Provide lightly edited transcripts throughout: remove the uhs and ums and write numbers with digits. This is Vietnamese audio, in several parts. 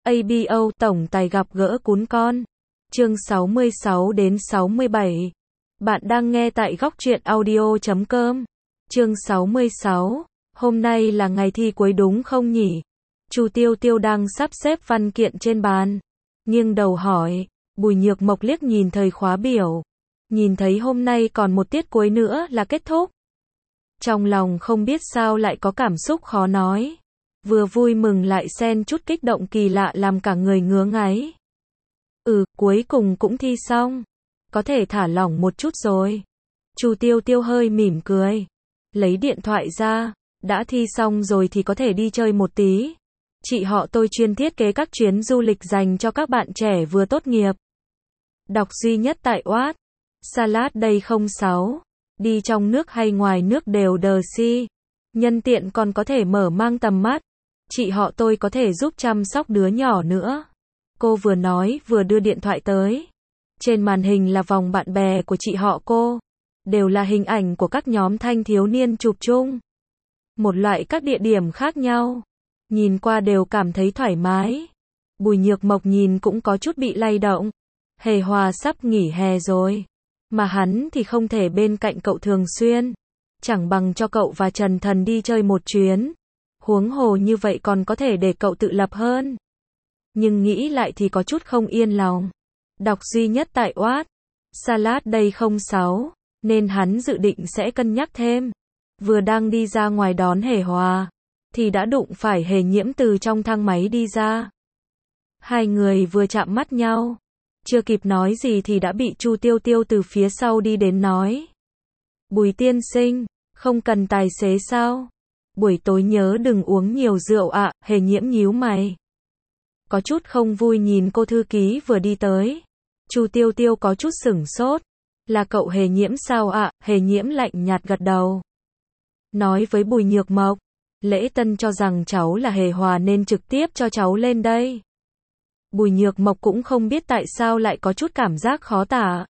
ABO tổng tài gặp gỡ cún con. Chương 66 đến 67. Bạn đang nghe tại góc truyện audio.com. Chương 66. Hôm nay là ngày thi cuối đúng không nhỉ? Chu Tiêu Tiêu đang sắp xếp văn kiện trên bàn, nghiêng đầu hỏi. Bùi Nhược Mộc liếc nhìn thời khóa biểu, nhìn thấy hôm nay còn một tiết cuối nữa là kết thúc. Trong lòng không biết sao lại có cảm xúc khó nói, vừa vui mừng lại xen chút kích động kỳ lạ làm cả người ngứa ngáy. Cuối cùng cũng thi xong, có thể thả lỏng một chút rồi. Chu Tiêu Tiêu hơi mỉm cười, lấy điện thoại ra, đã thi xong rồi thì có thể đi chơi một tí. Chị họ tôi chuyên thiết kế các chuyến du lịch dành cho các bạn trẻ vừa tốt nghiệp. Đọc duy nhất tại Wattpad. Salad Day 06. Đi trong nước hay ngoài nước đều đờ si. Nhân tiện còn có thể mở mang tầm mắt. Chị họ tôi có thể giúp chăm sóc đứa nhỏ nữa. Cô vừa nói vừa đưa điện thoại tới. Trên màn hình là vòng bạn bè của chị họ cô. Đều là hình ảnh của các nhóm thanh thiếu niên chụp chung. Một loại các địa điểm khác nhau. Nhìn qua đều cảm thấy thoải mái. Bùi Nhược Mộc nhìn cũng có chút bị lay động. Hề Hòa sắp nghỉ hè rồi, mà hắn thì không thể bên cạnh cậu thường xuyên. Chẳng bằng cho cậu và Trần Thần đi chơi một chuyến. Huống hồ như vậy còn có thể để cậu tự lập hơn. Nhưng nghĩ lại thì có chút không yên lòng. Đọc duy nhất tại Wattpad. Salad Day 06. Nên hắn dự định sẽ cân nhắc thêm. Vừa đang đi ra ngoài đón Hề Hòa, thì đã đụng phải Hề Nhiễm từ trong thang máy đi ra. Hai người vừa chạm mắt nhau, chưa kịp nói gì thì đã bị Chu Tiêu Tiêu từ phía sau đi đến nói. Bùi tiên sinh, không cần tài xế sao? Buổi tối nhớ đừng uống nhiều rượu ạ. Hề Nhiễm nhíu mày, có chút không vui nhìn cô thư ký vừa đi tới. Chu Tiêu Tiêu có chút sửng sốt. Là cậu Hề Nhiễm sao ạ? Hề Nhiễm lạnh nhạt gật đầu, nói với Bùi Nhược Mộc, lễ tân cho rằng cháu là Hề Hòa nên trực tiếp cho cháu lên đây. Bùi Nhược Mộc cũng không biết tại sao lại có chút cảm giác khó tả.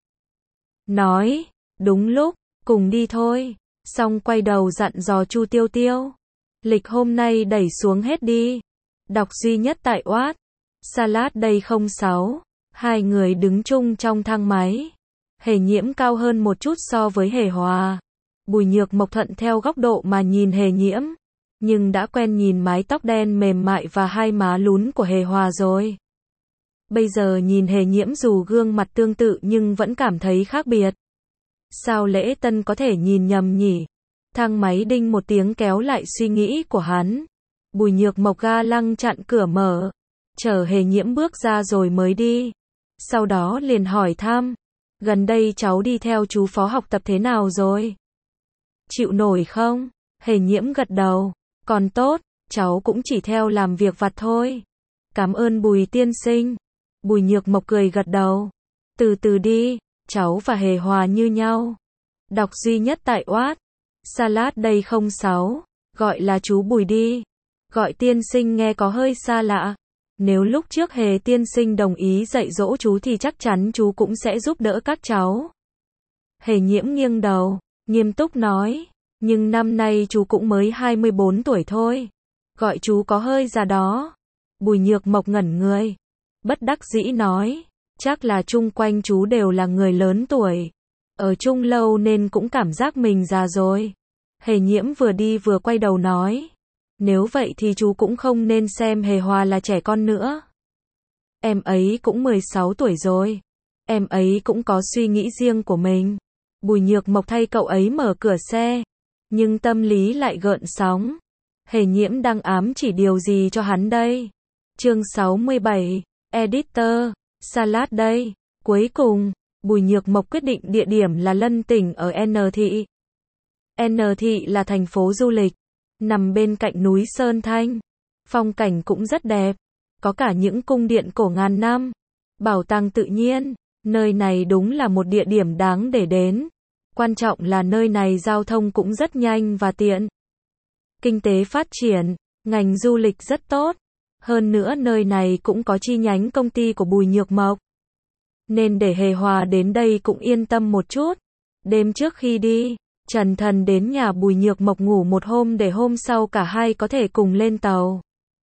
Nói, đúng lúc, cùng đi thôi. Xong quay đầu dặn dò Chu Tiêu Tiêu. Lịch hôm nay đẩy xuống hết đi. Đọc duy nhất tại Wattpad. Salad Day 06. Hai người đứng chung trong thang máy. Hề Nhiễm cao hơn một chút so với Hề Hòa. Bùi Nhược Mộc thuận theo góc độ mà nhìn Hề Nhiễm, nhưng đã quen nhìn mái tóc đen mềm mại và hai má lún của Hề Hòa rồi. Bây giờ nhìn Hề Nhiễm dù gương mặt tương tự nhưng vẫn cảm thấy khác biệt. Sao lễ tân có thể nhìn nhầm nhỉ? Thang máy đinh một tiếng kéo lại suy nghĩ của hắn. Bùi Nhược Mộc ga lăng chặn cửa mở, chờ Hề Nhiễm bước ra rồi mới đi. Sau đó liền hỏi thăm, gần đây cháu đi theo chú phó học tập thế nào rồi? Chịu nổi không? Hề Nhiễm gật đầu, còn tốt, cháu cũng chỉ theo làm việc vặt thôi. Cảm ơn Bùi tiên sinh. Bùi Nhược Mộc cười gật đầu. Từ từ đi, cháu và Hề Hòa như nhau. Đọc duy nhất tại Wattpad. Salad Day 06. Gọi là chú Bùi đi. Gọi tiên sinh nghe có hơi xa lạ. Nếu lúc trước Hề tiên sinh đồng ý dạy dỗ chú thì chắc chắn chú cũng sẽ giúp đỡ các cháu. Hề Nhiễm nghiêng đầu, nghiêm túc nói. Nhưng năm nay chú cũng mới 24 tuổi thôi. Gọi chú có hơi già đó. Bùi Nhược Mộc ngẩn người, bất đắc dĩ nói. Chắc là chung quanh chú đều là người lớn tuổi. Ở chung lâu nên cũng cảm giác mình già rồi. Hề Nhiễm vừa đi vừa quay đầu nói. Nếu vậy thì chú cũng không nên xem Hề Hòa là trẻ con nữa. Em ấy cũng 16 tuổi rồi. Em ấy cũng có suy nghĩ riêng của mình. Bùi Nhược Mộc thay cậu ấy mở cửa xe, nhưng tâm lý lại gợn sóng. Hề Nhiễm đang ám chỉ điều gì cho hắn đây? Chương 67. Editor. Salad Day. Cuối cùng, Bùi Nhược Mộc quyết định địa điểm là Lân Tỉnh ở N Thị. N Thị là thành phố du lịch, nằm bên cạnh núi Sơn Thanh. Phong cảnh cũng rất đẹp, có cả những cung điện cổ ngàn năm, bảo tàng tự nhiên. Nơi này đúng là một địa điểm đáng để đến. Quan trọng là nơi này giao thông cũng rất nhanh và tiện. Kinh tế phát triển, ngành du lịch rất tốt. Hơn nữa nơi này cũng có chi nhánh công ty của Bùi Nhược Mộc. Nên để Hề Hòa đến đây cũng yên tâm một chút. Đêm trước khi đi, Trần Thần đến nhà Bùi Nhược Mộc ngủ một hôm để hôm sau cả hai có thể cùng lên tàu.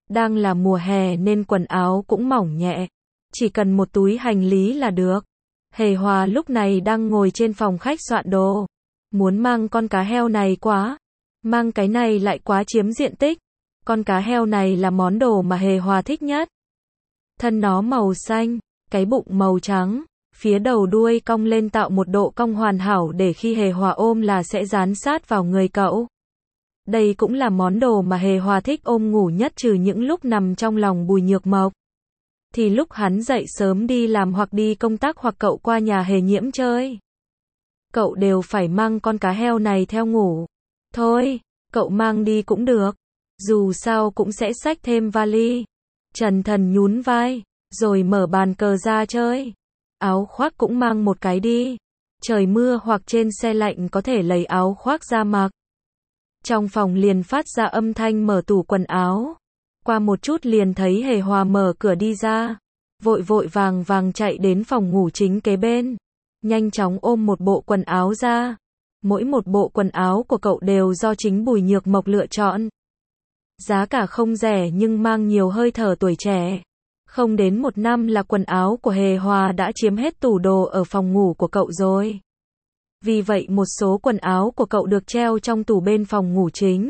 Đang là mùa hè nên quần áo cũng mỏng nhẹ. Chỉ cần một túi hành lý là được. Hề Hòa lúc này đang ngồi trên phòng khách soạn đồ. Muốn mang con cá heo này quá. Mang cái này lại quá chiếm diện tích. Con cá heo này là món đồ mà Hề Hòa thích nhất. Thân nó màu xanh, cái bụng màu trắng, phía đầu đuôi cong lên tạo một độ cong hoàn hảo để khi Hề Hòa ôm là sẽ dán sát vào người cậu. Đây cũng là món đồ mà Hề Hòa thích ôm ngủ nhất, trừ những lúc nằm trong lòng Bùi Nhược Mộc. Thì lúc hắn dậy sớm đi làm hoặc đi công tác hoặc cậu qua nhà Hề Nhiễm chơi, cậu đều phải mang con cá heo này theo ngủ. Thôi, cậu mang đi cũng được. Dù sao cũng sẽ xách thêm vali. Trần Thần nhún vai, rồi mở bàn cờ ra chơi. Áo khoác cũng mang một cái đi. Trời mưa hoặc trên xe lạnh có thể lấy áo khoác ra mặc. Trong phòng liền phát ra âm thanh mở tủ quần áo. Qua một chút liền thấy Hề Hòa mở cửa đi ra. Vội vội vàng vàng chạy đến phòng ngủ chính kế bên. Nhanh chóng ôm một bộ quần áo ra. Mỗi một bộ quần áo của cậu đều do chính Bùi Nhược Mộc lựa chọn. Giá cả không rẻ nhưng mang nhiều hơi thở tuổi trẻ. Không đến 1 năm là quần áo của Hề Hòa đã chiếm hết tủ đồ ở phòng ngủ của cậu rồi. Vì vậy một số quần áo của cậu được treo trong tủ bên phòng ngủ chính.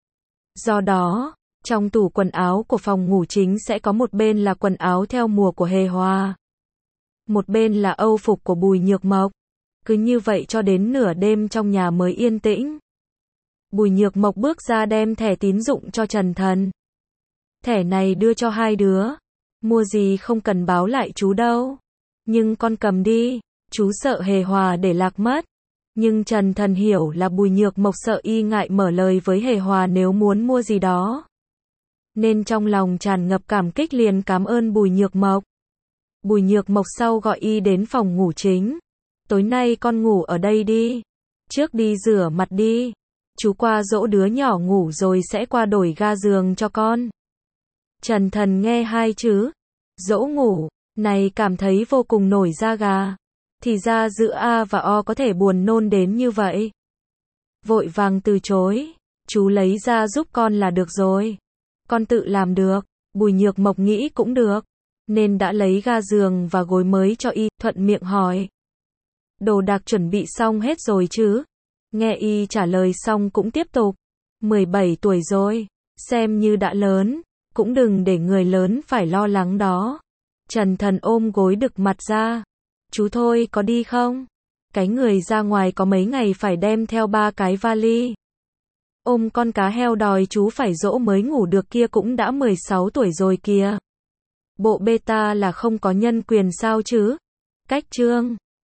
Do đó, trong tủ quần áo của phòng ngủ chính sẽ có một bên là quần áo theo mùa của Hề Hòa. Một bên là âu phục của Bùi Nhược Mộc. Cứ như vậy cho đến nửa đêm trong nhà mới yên tĩnh. Bùi Nhược Mộc bước ra đem thẻ tín dụng cho Trần Thần. Thẻ này đưa cho hai đứa. Mua gì không cần báo lại chú đâu. Nhưng con cầm đi. Chú sợ Hề Hòa để lạc mất. Nhưng Trần Thần hiểu là Bùi Nhược Mộc sợ y ngại mở lời với Hề Hòa nếu muốn mua gì đó. Nên trong lòng tràn ngập cảm kích liền cảm ơn Bùi Nhược Mộc. Bùi Nhược Mộc sau gọi y đến phòng ngủ chính. Tối nay con ngủ ở đây đi. Trước đi rửa mặt đi. Chú qua dỗ đứa nhỏ ngủ rồi sẽ qua đổi ga giường cho con. Trần Thần nghe hai chữ dỗ ngủ này cảm thấy vô cùng nổi da gà. Thì ra giữa A và O có thể buồn nôn đến như vậy. Vội vàng từ chối. Chú lấy ra giúp con là được rồi. Con tự làm được. Bùi Nhược Mộc nghĩ cũng được. Nên đã lấy ga giường và gối mới cho y, thuận miệng hỏi. Đồ đạc chuẩn bị xong hết rồi chứ? Nghe y trả lời xong cũng tiếp tục. 17 tuổi rồi. Xem như đã lớn. Cũng đừng để người lớn phải lo lắng đó. Trần Thần ôm gối đực mặt ra. Chú thôi có đi không? Cái người ra ngoài có mấy ngày phải đem theo 3 cái vali. Ôm con cá heo đòi chú phải dỗ mới ngủ được kia cũng đã 16 tuổi rồi kìa. Bộ beta là không có nhân quyền sao chứ? Cách chương